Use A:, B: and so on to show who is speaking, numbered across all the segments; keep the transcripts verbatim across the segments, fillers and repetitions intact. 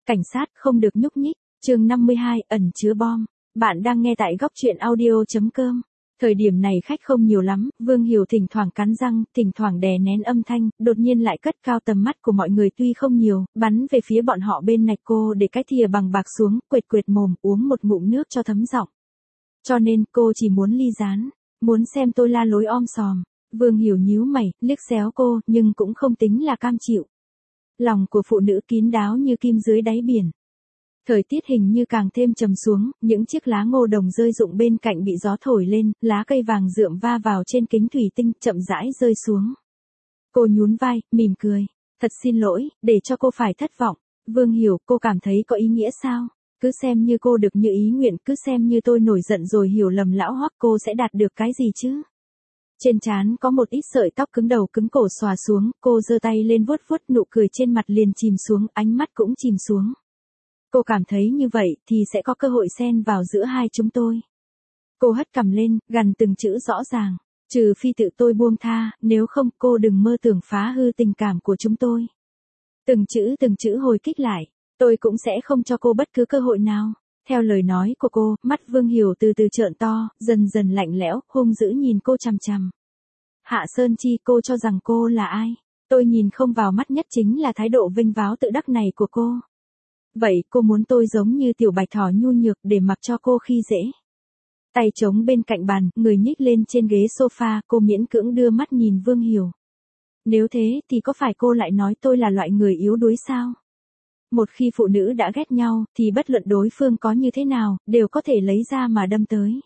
A: Cảnh sát không được nhúc nhích, chương năm mươi hai, ẩn chứa bom. Bạn đang nghe tại góc truyện audio.com. Thời điểm này khách không nhiều lắm, Vương Hiểu thỉnh thoảng cắn răng, thỉnh thoảng đè nén âm thanh, đột nhiên lại cất cao tầm mắt của mọi người tuy không nhiều, bắn về phía bọn họ bên này. Cô để cái thìa bằng bạc xuống, quệt quệt mồm, uống một ngụm nước cho thấm giọng. Cho nên, cô chỉ muốn ly gián, muốn xem tôi la lối om sòm. Vương Hiểu nhíu mày, liếc xéo cô, nhưng cũng không tính là cam chịu. Lòng của phụ nữ kín đáo như kim dưới đáy biển. Thời tiết hình như càng thêm trầm xuống, những chiếc lá ngô đồng rơi rụng bên cạnh bị gió thổi lên, lá cây vàng rượm va vào trên kính thủy tinh, chậm rãi rơi xuống. Cô nhún vai, mỉm cười. Thật xin lỗi, để cho cô phải thất vọng. Vương Hiểu, cô cảm thấy có ý nghĩa sao? Cứ xem như cô được như ý nguyện, cứ xem như tôi nổi giận rồi hiểu lầm lão Hoắc, cô sẽ đạt được cái gì chứ? Trên trán có một ít sợi tóc cứng đầu cứng cổ xòa xuống, cô giơ tay lên vuốt vuốt, nụ cười trên mặt liền chìm xuống, ánh mắt cũng chìm xuống. Cô cảm thấy như vậy thì sẽ có cơ hội xen vào giữa hai chúng tôi. Cô hất cằm lên, gằn từng chữ rõ ràng, trừ phi tự tôi buông tha, nếu không cô đừng mơ tưởng phá hư tình cảm của chúng tôi. Từng chữ từng chữ hồi kích lại, tôi cũng sẽ không cho cô bất cứ cơ hội nào. Theo lời nói của cô, mắt Vương Hiểu từ từ trợn to, dần dần lạnh lẽo, hung dữ nhìn cô chằm chằm. Hạ Sơn Chi, cô cho rằng cô là ai? Tôi nhìn không vào mắt nhất chính là thái độ vênh váo tự đắc này của cô. Vậy cô muốn tôi giống như tiểu bạch thỏ nhu nhược để mặc cho cô khi dễ? Tay trống bên cạnh bàn, người nhích lên trên ghế sofa, cô miễn cưỡng đưa mắt nhìn Vương Hiểu. Nếu thế thì có phải cô lại nói tôi là loại người yếu đuối sao? Một khi phụ nữ đã ghét nhau, thì bất luận đối phương có như thế nào, đều có thể lấy ra mà đâm tới.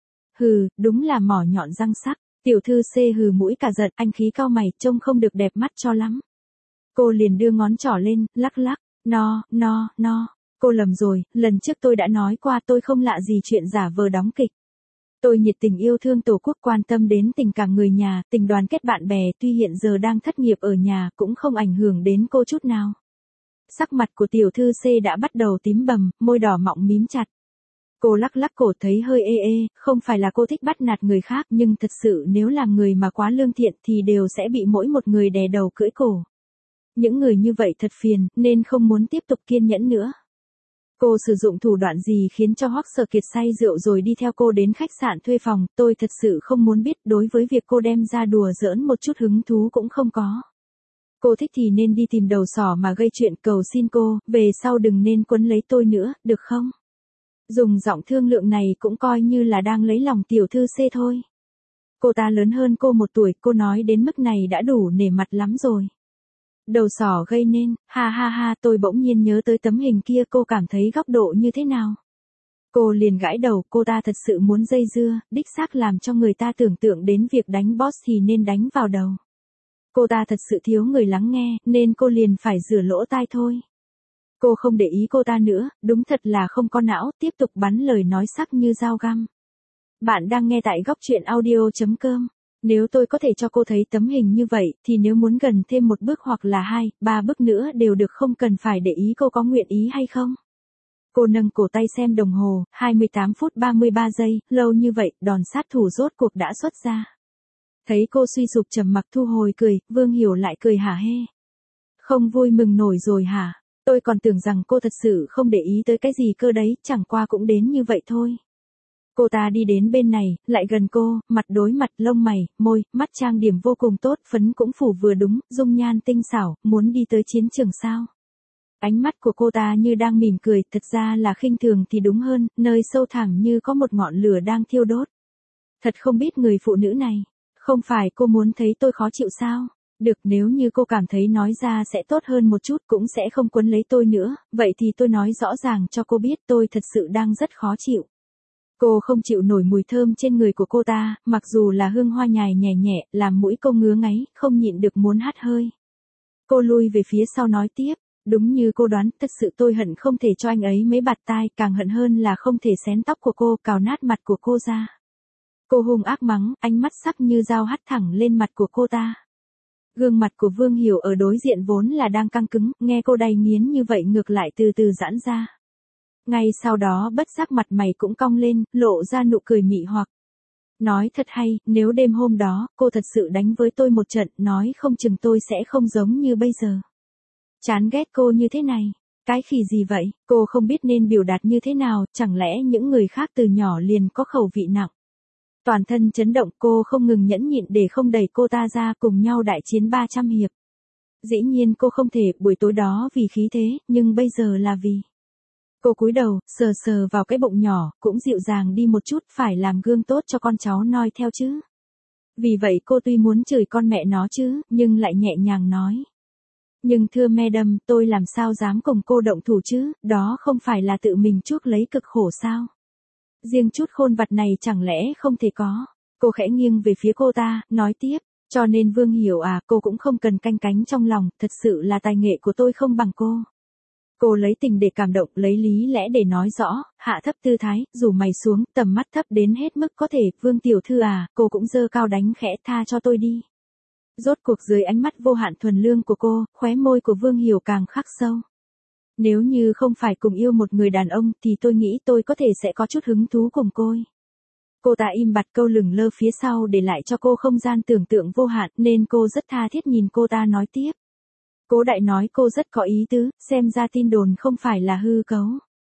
A: Hừ, đúng là mỏ nhọn răng sắc. Tiểu thư C hừ mũi cả giận, anh khí cau mày, trông không được đẹp mắt cho lắm. Cô liền đưa ngón trỏ lên, lắc lắc, no, no, no. Cô lầm rồi, lần trước tôi đã nói qua tôi không lạ gì chuyện giả vờ đóng kịch. Tôi nhiệt tình yêu thương tổ quốc, quan tâm đến tình cảm người nhà, tình đoàn kết bạn bè, tuy hiện giờ đang thất nghiệp ở nhà cũng không ảnh hưởng đến cô chút nào. Sắc mặt của tiểu thư C đã bắt đầu tím bầm, môi đỏ mọng mím chặt. Cô lắc lắc cổ thấy hơi ê ê, không phải là cô thích bắt nạt người khác, nhưng thật sự nếu làm người mà quá lương thiện thì đều sẽ bị mỗi một người đè đầu cưỡi cổ. Những người như vậy thật phiền, nên không muốn tiếp tục kiên nhẫn nữa. Cô sử dụng thủ đoạn gì khiến cho Hoắc Sở Kiệt say rượu rồi đi theo cô đến khách sạn thuê phòng, tôi thật sự không muốn biết, đối với việc cô đem ra đùa giỡn một chút hứng thú cũng không có. Cô thích thì nên đi tìm đầu sỏ mà gây chuyện, cầu xin cô, về sau đừng nên quấn lấy tôi nữa, được không? Dùng giọng thương lượng này cũng coi như là đang lấy lòng tiểu thư C thôi. Cô ta lớn hơn cô một tuổi, cô nói đến mức này đã đủ nể mặt lắm rồi. Đầu sỏ gây nên, ha ha ha, tôi bỗng nhiên nhớ tới tấm hình kia, cô cảm thấy góc độ như thế nào? Cô liền gãi đầu, cô ta thật sự muốn dây dưa, đích xác làm cho người ta tưởng tượng đến việc đánh boss thì nên đánh vào đầu. Cô ta thật sự thiếu người lắng nghe, nên cô liền phải rửa lỗ tai thôi. Cô không để ý cô ta nữa, đúng thật là không có não, tiếp tục bắn lời nói sắc như dao găm. Bạn đang nghe tại góc truyện audio.com. Nếu tôi có thể cho cô thấy tấm hình như vậy, thì nếu muốn gần thêm một bước hoặc là hai, ba bước nữa đều được, không cần phải để ý cô có nguyện ý hay không. Cô nâng cổ tay xem đồng hồ, hai mươi tám phút ba mươi ba giây, lâu như vậy, đòn sát thủ rốt cuộc đã xuất ra. Thấy cô suy sụp trầm mặc thu hồi cười, Vương Hiểu lại cười hả hê. Không vui mừng nổi rồi hả? Tôi còn tưởng rằng cô thật sự không để ý tới cái gì cơ đấy, chẳng qua cũng đến như vậy thôi. Cô ta đi đến bên này, lại gần cô, mặt đối mặt, lông mày, môi, mắt trang điểm vô cùng tốt, phấn cũng phủ vừa đúng, dung nhan tinh xảo, muốn đi tới chiến trường sao? Ánh mắt của cô ta như đang mỉm cười, thật ra là khinh thường thì đúng hơn, nơi sâu thẳm như có một ngọn lửa đang thiêu đốt. Thật không biết người phụ nữ này, không phải cô muốn thấy tôi khó chịu sao? Được, nếu như cô cảm thấy nói ra sẽ tốt hơn một chút, cũng sẽ không quấn lấy tôi nữa, vậy thì tôi nói rõ ràng cho cô biết tôi thật sự đang rất khó chịu. Cô không chịu nổi mùi thơm trên người của cô ta, mặc dù là hương hoa nhài nhẹ nhẹ, làm mũi cô ngứa ngáy, không nhịn được muốn hắt hơi. Cô lui về phía sau nói tiếp, đúng như cô đoán, thật sự tôi hận không thể cho anh ấy mấy bạt tai, càng hận hơn là không thể xén tóc của cô, cào nát mặt của cô ra. Cô hung ác mắng, ánh mắt sắc như dao hắt thẳng lên mặt của cô ta. Gương mặt của Vương Hiểu ở đối diện vốn là đang căng cứng, nghe cô đầy nghiến như vậy ngược lại từ từ giãn ra. Ngay sau đó bất giác mặt mày cũng cong lên, lộ ra nụ cười mị hoặc. Nói thật hay, nếu đêm hôm đó, cô thật sự đánh với tôi một trận, nói không chừng tôi sẽ không giống như bây giờ. Chán ghét cô như thế này. Cái khỉ gì vậy, cô không biết nên biểu đạt như thế nào, chẳng lẽ những người khác từ nhỏ liền có khẩu vị nặng. Toàn thân chấn động, cô không ngừng nhẫn nhịn để không đẩy cô ta ra, cùng nhau đại chiến ba trăm hiệp. Dĩ nhiên cô không thể, buổi tối đó vì khí thế, nhưng bây giờ là vì... Cô cúi đầu, sờ sờ vào cái bụng nhỏ, cũng dịu dàng đi một chút, phải làm gương tốt cho con cháu noi theo chứ. Vì vậy cô tuy muốn chửi con mẹ nó chứ, nhưng lại nhẹ nhàng nói. Nhưng thưa madam, tôi làm sao dám cùng cô động thủ chứ, đó không phải là tự mình chuốc lấy cực khổ sao. Riêng chút khôn vặt này chẳng lẽ không thể có. Cô khẽ nghiêng về phía cô ta, nói tiếp. Cho nên Vương Hiểu à, cô cũng không cần canh cánh trong lòng, thật sự là tài nghệ của tôi không bằng cô. Cô lấy tình để cảm động, lấy lý lẽ để nói rõ, hạ thấp tư thái, rủ mày xuống, tầm mắt thấp đến hết mức có thể, Vương tiểu thư à, cô cũng dơ cao đánh khẽ, tha cho tôi đi. Rốt cuộc dưới ánh mắt vô hạn thuần lương của cô, khóe môi của Vương Hiểu càng khắc sâu. Nếu như không phải cùng yêu một người đàn ông thì tôi nghĩ tôi có thể sẽ có chút hứng thú cùng cô. Cô ta im bặt, câu lửng lơ phía sau để lại cho cô không gian tưởng tượng vô hạn, nên cô rất tha thiết nhìn cô ta nói tiếp. Cố đại nói cô rất có ý tứ, xem ra tin đồn không phải là hư cấu.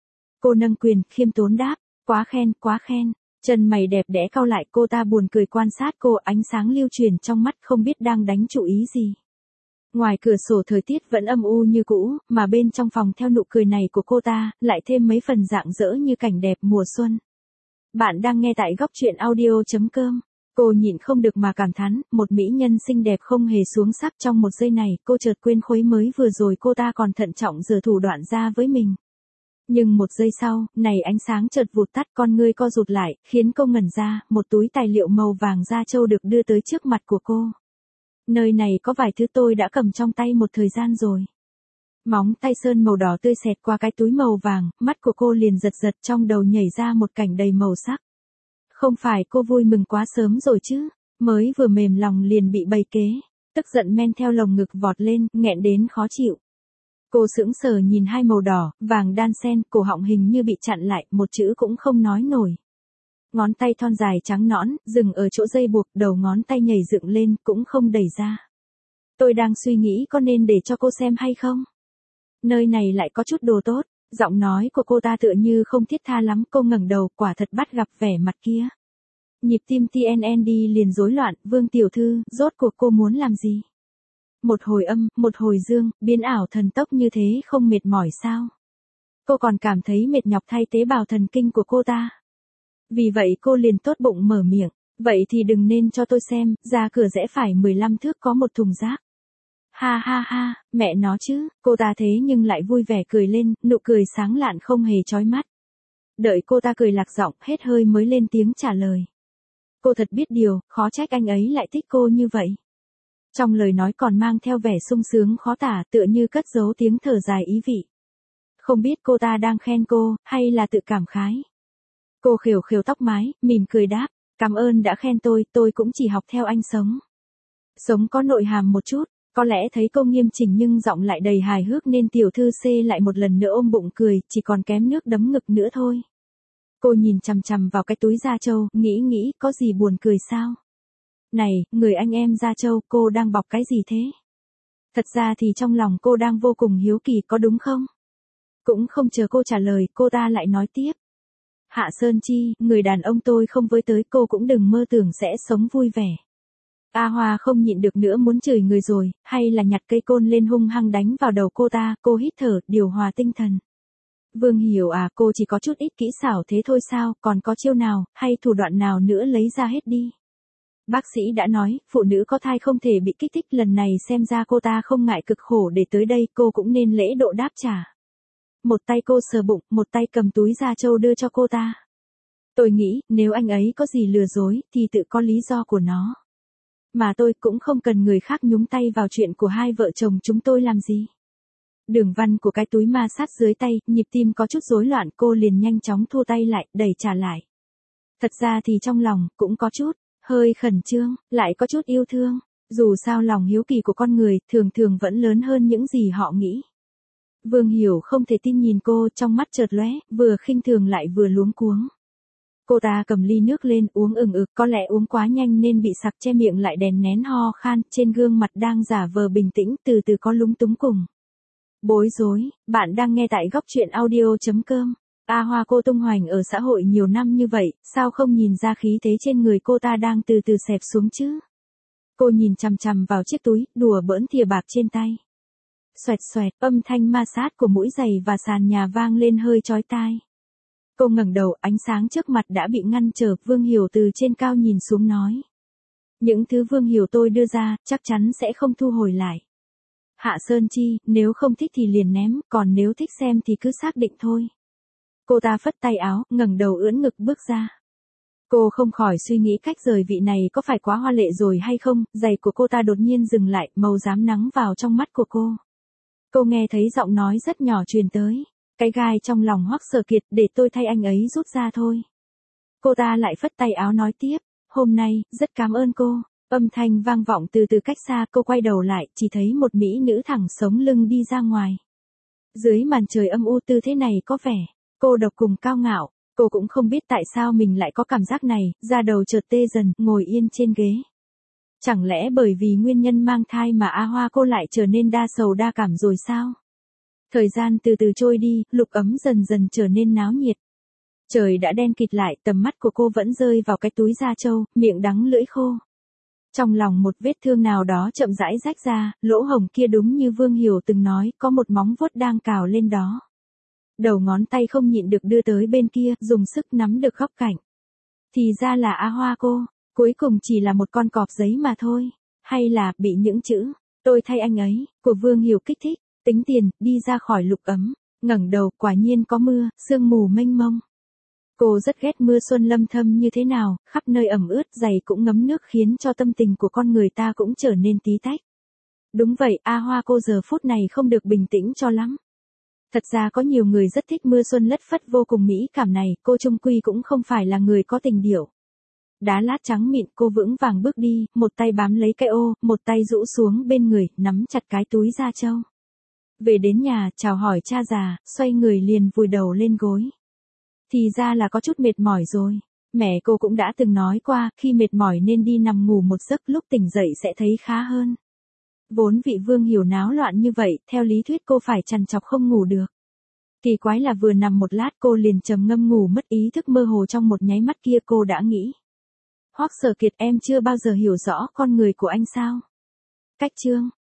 A: Cô nâng quyền, khiêm tốn đáp, quá khen, quá khen. Chân mày đẹp đẽ cau lại, cô ta buồn cười quan sát cô, ánh sáng lưu truyền trong mắt không biết đang đánh chủ ý gì. Ngoài cửa sổ thời tiết vẫn âm u như cũ, mà bên trong phòng theo nụ cười này của cô ta, lại thêm mấy phần rạng rỡ như cảnh đẹp mùa xuân. Bạn đang nghe tại góc truyện audio chấm com. Cô nhịn không được mà cảm thán, một mỹ nhân xinh đẹp không hề xuống sắc. Trong một giây này, cô chợt quên khuấy mới vừa rồi cô ta còn thận trọng giở thủ đoạn ra với mình. Nhưng một giây sau, này ánh sáng chợt vụt tắt, con ngươi co rụt lại, khiến cô ngẩn ra, một túi tài liệu màu vàng da trâu được đưa tới trước mặt của cô. Nơi này có vài thứ tôi đã cầm trong tay một thời gian rồi. Móng tay sơn màu đỏ tươi xẹt qua cái túi màu vàng, mắt của cô liền giật giật, trong đầu nhảy ra một cảnh đầy màu sắc. Không phải cô vui mừng quá sớm rồi chứ, mới vừa mềm lòng liền bị bày kế, tức giận men theo lồng ngực vọt lên, nghẹn đến khó chịu. Cô sững sờ nhìn hai màu đỏ, vàng đan xen, cổ họng hình như bị chặn lại, một chữ cũng không nói nổi. Ngón tay thon dài trắng nõn, dừng ở chỗ dây buộc, đầu ngón tay nhảy dựng lên, cũng không đẩy ra. Tôi đang suy nghĩ có nên để cho cô xem hay không? Nơi này lại có chút đồ tốt, giọng nói của cô ta tựa như không thiết tha lắm, cô ngẩng đầu, quả thật bắt gặp vẻ mặt kia. Nhịp tim tê en en đê liền rối loạn, Vương tiểu thư, rốt cuộc cô muốn làm gì? Một hồi âm, một hồi dương, biến ảo thần tốc như thế không mệt mỏi sao? Cô còn cảm thấy mệt nhọc thay tế bào thần kinh của cô ta. Vì vậy cô liền tốt bụng mở miệng, vậy thì đừng nên cho tôi xem, ra cửa rẽ phải mười lăm thước có một thùng rác. Ha ha ha, mẹ nó chứ, cô ta thế nhưng lại vui vẻ cười lên, nụ cười sáng lạn không hề chói mắt. Đợi cô ta cười lạc giọng, hết hơi mới lên tiếng trả lời. Cô thật biết điều, khó trách anh ấy lại thích cô như vậy. Trong lời nói còn mang theo vẻ sung sướng khó tả, tựa như cất giấu tiếng thở dài ý vị. Không biết cô ta đang khen cô, hay là tự cảm khái. Cô khều khều tóc mái, mỉm cười đáp, cảm ơn đã khen tôi, tôi cũng chỉ học theo anh sống. Sống có nội hàm một chút, có lẽ thấy cô nghiêm chỉnh nhưng giọng lại đầy hài hước nên tiểu thư C lại một lần nữa ôm bụng cười, chỉ còn kém nước đấm ngực nữa thôi. Cô nhìn chằm chằm vào cái túi da trâu, nghĩ nghĩ, có gì buồn cười sao? Này, người anh em da trâu, cô đang bọc cái gì thế? Thật ra thì trong lòng cô đang vô cùng hiếu kỳ, có đúng không? Cũng không chờ cô trả lời, cô ta lại nói tiếp. Hạ Sơn Chi, người đàn ông tôi không với tới, cô cũng đừng mơ tưởng sẽ sống vui vẻ. A Hoa không nhịn được nữa muốn chửi người rồi, hay là nhặt cây côn lên hung hăng đánh vào đầu cô ta, cô hít thở, điều hòa tinh thần. Vương Hiểu à, cô chỉ có chút ít kỹ xảo thế thôi sao, còn có chiêu nào, hay thủ đoạn nào nữa lấy ra hết đi. Bác sĩ đã nói, phụ nữ có thai không thể bị kích thích, lần này xem ra cô ta không ngại cực khổ để tới đây, cô cũng nên lễ độ đáp trả. Một tay cô sờ bụng, một tay cầm túi da trâu đưa cho cô ta. Tôi nghĩ, nếu anh ấy có gì lừa dối, thì tự có lý do của nó. Mà tôi cũng không cần người khác nhúng tay vào chuyện của hai vợ chồng chúng tôi làm gì. Đường văn của cái túi ma sát dưới tay, nhịp tim có chút rối loạn, cô liền nhanh chóng thua tay lại, đẩy trả lại. Thật ra thì trong lòng, cũng có chút, hơi khẩn trương, lại có chút yêu thương. Dù sao lòng hiếu kỳ của con người, thường thường vẫn lớn hơn những gì họ nghĩ. Vương Hiểu không thể tin nhìn cô, trong mắt chợt lóe, vừa khinh thường lại vừa luống cuống. Cô ta cầm ly nước lên, uống ừng ực, có lẽ uống quá nhanh nên bị sặc, che miệng lại đèn nén ho khan, trên gương mặt đang giả vờ bình tĩnh, từ từ có lúng túng cùng Bối rối, bạn đang nghe tại góc truyện audio.com. A Hoa cô tung hoành ở xã hội nhiều năm như vậy, sao không nhìn ra khí thế trên người cô ta đang từ từ xẹp xuống chứ? Cô nhìn chằm chằm vào chiếc túi, đùa bỡn thìa bạc trên tay. Xoẹt xoẹt, âm thanh ma sát của mũi giày và sàn nhà vang lên hơi chói tai. Cô ngẩng đầu, ánh sáng trước mặt đã bị ngăn trở, Vương Hiểu từ trên cao nhìn xuống nói. Những thứ Vương Hiểu tôi đưa ra, chắc chắn sẽ không thu hồi lại. Hạ Sơn Chi, nếu không thích thì liền ném, còn nếu thích xem thì cứ xác định thôi. Cô ta phất tay áo, ngẩng đầu ưỡn ngực bước ra. Cô không khỏi suy nghĩ cách rời vị này có phải quá hoa lệ rồi hay không, giày của cô ta đột nhiên dừng lại, màu rám nắng vào trong mắt của cô. Cô nghe thấy giọng nói rất nhỏ truyền tới. Cái gai trong lòng Hoắc Sở Kiệt, để tôi thay anh ấy rút ra thôi. Cô ta lại phất tay áo nói tiếp, hôm nay, rất cảm ơn cô. Âm thanh vang vọng từ từ cách xa, cô quay đầu lại, chỉ thấy một mỹ nữ thẳng sống lưng đi ra ngoài. Dưới màn trời âm u tư thế này có vẻ, cô độc cùng cao ngạo, cô cũng không biết tại sao mình lại có cảm giác này, da đầu chợt tê dần, ngồi yên trên ghế. Chẳng lẽ bởi vì nguyên nhân mang thai mà A Hoa cô lại trở nên đa sầu đa cảm rồi sao? Thời gian từ từ trôi đi, Lục Ấm dần dần trở nên náo nhiệt. Trời đã đen kịt lại, tầm mắt của cô vẫn rơi vào cái túi da trâu, miệng đắng lưỡi khô. Trong lòng một vết thương nào đó chậm rãi rách ra, lỗ hổng kia đúng như Vương Hiểu từng nói, có một móng vuốt đang cào lên đó. Đầu ngón tay không nhịn được đưa tới bên kia, dùng sức nắm được góc cạnh. Thì ra là A Hoa cô, cuối cùng chỉ là một con cọp giấy mà thôi. Hay là, bị những chữ, tôi thay anh ấy, của Vương Hiểu kích thích, tính tiền, đi ra khỏi Lục Ấm, ngẩng đầu, quả nhiên có mưa, sương mù mênh mông. Cô rất ghét mưa xuân lâm thâm như thế nào, khắp nơi ẩm ướt, giày cũng ngấm nước khiến cho tâm tình của con người ta cũng trở nên tí tách. Đúng vậy, A Hoa cô giờ phút này không được bình tĩnh cho lắm. Thật ra có nhiều người rất thích mưa xuân lất phất vô cùng mỹ cảm này, cô chung quy cũng không phải là người có tình điệu. Đá lát trắng mịn, cô vững vàng bước đi, một tay bám lấy cái ô, một tay rũ xuống bên người, nắm chặt cái túi da trâu. Về đến nhà, chào hỏi cha già, xoay người liền vùi đầu lên gối. Thì ra là có chút mệt mỏi rồi. Mẹ cô cũng đã từng nói qua, khi mệt mỏi nên đi nằm ngủ một giấc, lúc tỉnh dậy sẽ thấy khá hơn. Vốn vị Vương Hiểu náo loạn như vậy, theo lý thuyết cô phải trằn trọc không ngủ được. Kỳ quái là vừa nằm một lát cô liền trầm ngâm ngủ mất, ý thức mơ hồ trong một nháy mắt kia cô đã nghĩ. Hoắc Sở Kiệt, em chưa bao giờ hiểu rõ con người của anh sao? Cách chương